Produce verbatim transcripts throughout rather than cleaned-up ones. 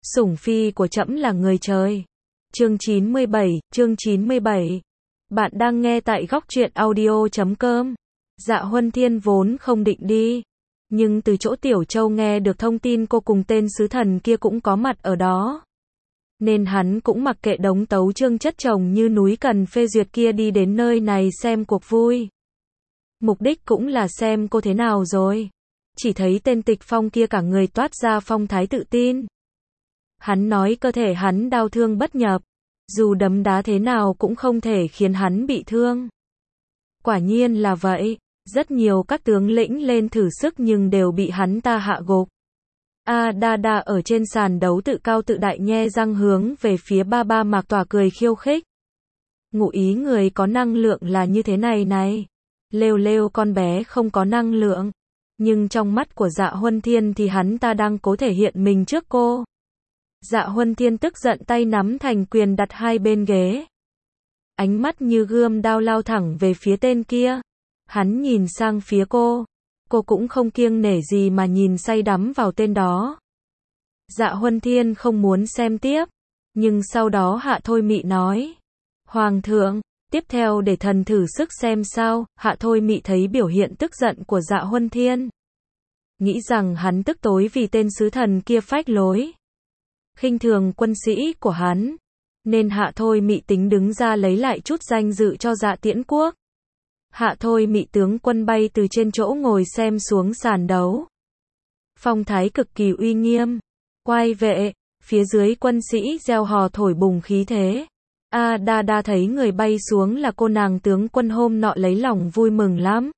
Sủng phi của trẫm là người trời. Chương chín mươi bảy, chương chín mươi bảy. Bạn đang nghe tại góc truyện audio chấm com. Dạ Huân Thiên vốn không định đi, nhưng từ chỗ Tiểu Châu nghe được thông tin cô cùng tên sứ thần kia cũng có mặt ở đó, nên hắn cũng mặc kệ đống tấu chương chất chồng như núi cần phê duyệt kia đi đến nơi này xem cuộc vui. Mục đích cũng là xem cô thế nào rồi. Chỉ thấy tên Tịch Phong kia cả người toát ra phong thái tự tin. Hắn nói cơ thể hắn đau thương bất nhập, dù đấm đá thế nào cũng không thể khiến hắn bị thương. Quả nhiên là vậy, rất nhiều các tướng lĩnh lên thử sức nhưng đều bị hắn ta hạ gục. A Đa Đa ở trên sàn đấu tự cao tự đại nhe răng hướng về phía ba ba Mạc Tỏa cười khiêu khích. Ngụ ý người có năng lượng là như thế này này. Lêu lêu con bé không có năng lượng. Nhưng trong mắt của Dạ Huân Thiên thì hắn ta đang cố thể hiện mình trước cô. Dạ Huân Thiên tức giận tay nắm thành quyền đặt hai bên ghế. Ánh mắt như gươm đao lao thẳng về phía tên kia. Hắn nhìn sang phía cô. Cô cũng không kiêng nể gì mà nhìn say đắm vào tên đó. Dạ Huân Thiên không muốn xem tiếp. Nhưng sau đó Hạ Thôi Mị nói. Hoàng thượng, tiếp theo để thần thử sức xem sao. Hạ Thôi Mị thấy biểu hiện tức giận của Dạ Huân Thiên. Nghĩ rằng hắn tức tối vì tên sứ thần kia phách lối, khinh thường quân sĩ của hắn. Nên Hạ Thôi Mị tính đứng ra lấy lại chút danh dự cho Dạ Tiễn Quốc. Hạ Thôi Mị tướng quân bay từ trên chỗ ngồi xem xuống sàn đấu. Phong thái cực kỳ uy nghiêm. Quay vệ, phía dưới quân sĩ reo hò thổi bùng khí thế. A Đa Đa thấy người bay xuống là cô nàng tướng quân hôm nọ lấy lòng vui mừng lắm.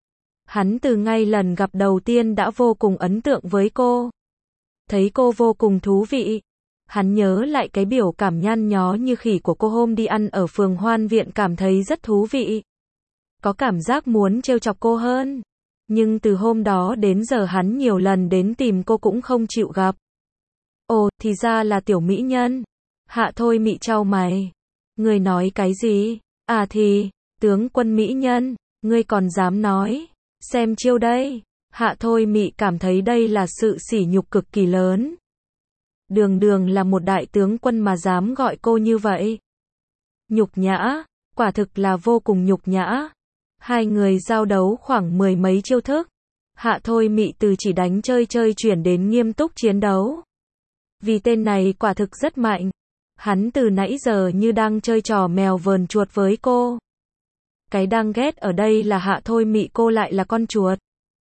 Hắn từ ngay lần gặp đầu tiên đã vô cùng ấn tượng với cô. Thấy cô vô cùng thú vị. Hắn nhớ lại cái biểu cảm nhăn nhó như khỉ của cô hôm đi ăn ở phường Hoan Viện, cảm thấy rất thú vị. Có cảm giác muốn trêu chọc cô hơn. Nhưng từ hôm đó đến giờ hắn nhiều lần đến tìm cô cũng không chịu gặp. Ồ, thì ra là tiểu mỹ nhân. Hạ Thôi Mị chau mày. Người nói cái gì? À thì, tướng quân mỹ nhân, ngươi còn dám nói. Xem chiêu đây. Hạ Thôi Mị cảm thấy đây là sự sỉ nhục cực kỳ lớn. Đường đường là một đại tướng quân mà dám gọi cô như vậy. Nhục nhã, quả thực là vô cùng nhục nhã. Hai người giao đấu khoảng mười mấy chiêu thức. Hạ Thôi Mị từ chỉ đánh chơi chơi chuyển đến nghiêm túc chiến đấu. Vì tên này quả thực rất mạnh. Hắn từ nãy giờ như đang chơi trò mèo vờn chuột với cô. Cái đang ghét ở đây là Hạ Thôi Mị cô lại là con chuột.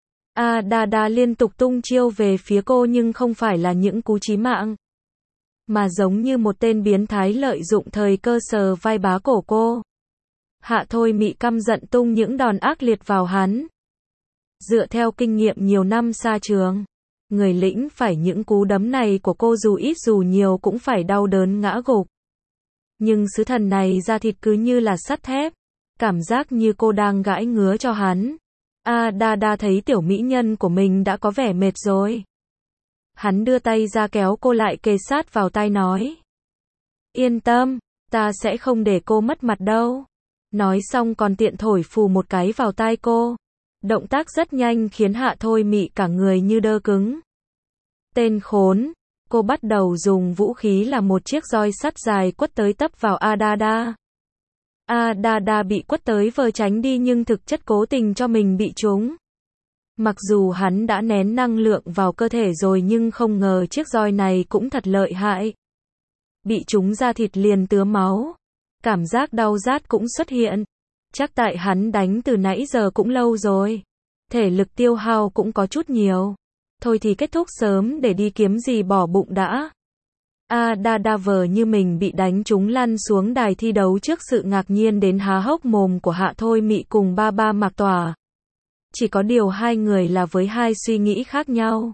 A Đa Đa liên tục tung chiêu về phía cô nhưng không phải là những cú chí mạng, mà giống như một tên biến thái lợi dụng thời cơ sờ vai bá cổ cô. Hạ Thôi Mị căm giận tung những đòn ác liệt vào hắn. Dựa theo kinh nghiệm nhiều năm xa trường, người lĩnh phải những cú đấm này của cô dù ít dù nhiều cũng phải đau đớn ngã gục. Nhưng sứ thần này da thịt cứ như là sắt thép, cảm giác như cô đang gãi ngứa cho hắn. A Đa Đa thấy tiểu mỹ nhân của mình đã có vẻ mệt rồi. Hắn đưa tay ra kéo cô lại kề sát vào tai nói. Yên tâm, ta sẽ không để cô mất mặt đâu. Nói xong còn tiện thổi phù một cái vào tai cô. Động tác rất nhanh khiến Hạ Thôi Mị cả người như đơ cứng. Tên khốn, cô bắt đầu dùng vũ khí là một chiếc roi sắt dài quất tới tấp vào A Đa Đa. A Đa Đa bị quất tới vờ tránh đi nhưng thực chất cố tình cho mình bị trúng. Mặc dù hắn đã nén năng lượng vào cơ thể rồi nhưng không ngờ chiếc roi này cũng thật lợi hại. Bị trúng da thịt liền tứa máu. Cảm giác đau rát cũng xuất hiện. Chắc tại hắn đánh từ nãy giờ cũng lâu rồi. Thể lực tiêu hao cũng có chút nhiều. Thôi thì kết thúc sớm để đi kiếm gì bỏ bụng đã. A Đa Đa vờ như mình bị đánh trúng lăn xuống đài thi đấu trước sự ngạc nhiên đến há hốc mồm của Hạ Thôi Mị cùng ba ba Mạc Tỏa. Chỉ có điều hai người là với hai suy nghĩ khác nhau.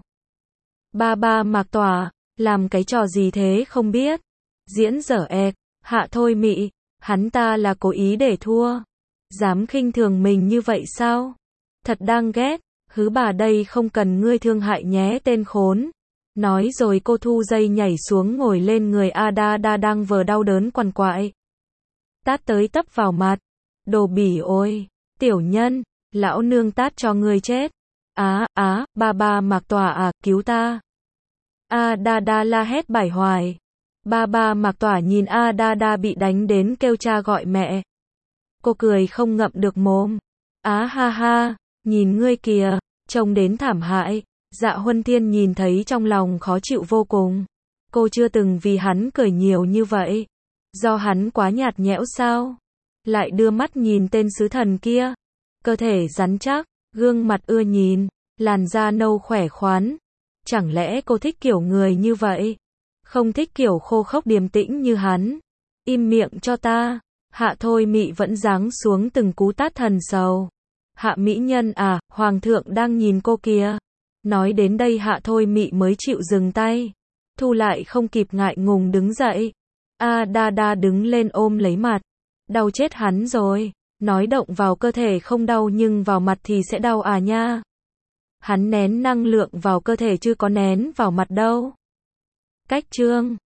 Ba ba Mạc Tỏa, làm cái trò gì thế không biết. Diễn dở ẹc, Hạ Thôi Mị, hắn ta là cố ý để thua. Dám khinh thường mình như vậy sao? Thật đang ghét, hứ bà đây không cần ngươi thương hại nhé tên khốn. Nói rồi cô thu dây nhảy xuống ngồi lên người A Đa Đa đang vờ đau đớn quằn quại. Tát tới tấp vào mặt. Đồ bỉ ôi, tiểu nhân, lão nương tát cho ngươi chết. Á, á, ba ba Mạc Tỏa à, cứu ta. A Đa Đa la hét bài hoài. Ba ba Mạc Tỏa nhìn A Đa Đa bị đánh đến kêu cha gọi mẹ. Cô cười không ngậm được mồm. Á ha ha, nhìn ngươi kìa, trông đến thảm hại. Dạ Huân Thiên nhìn thấy trong lòng khó chịu vô cùng. Cô chưa từng vì hắn cười nhiều như vậy. Do hắn quá nhạt nhẽo sao? Lại đưa mắt nhìn tên sứ thần kia. Cơ thể rắn chắc, gương mặt ưa nhìn, làn da nâu khỏe khoắn. Chẳng lẽ cô thích kiểu người như vậy? Không thích kiểu khô khốc điềm tĩnh như hắn. Im miệng cho ta. Hạ Thôi Mị vẫn giáng xuống từng cú tát thần sầu. Hạ mỹ nhân à, hoàng thượng đang nhìn cô kìa. Nói đến đây Hạ Thôi Mị mới chịu dừng tay. Thu lại không kịp ngại ngùng đứng dậy. A Đa Đa đứng lên ôm lấy mặt. Đau chết hắn rồi. Nói động vào cơ thể không đau nhưng vào mặt thì sẽ đau à nha. Hắn nén năng lượng vào cơ thể chứ có nén vào mặt đâu. Cách chương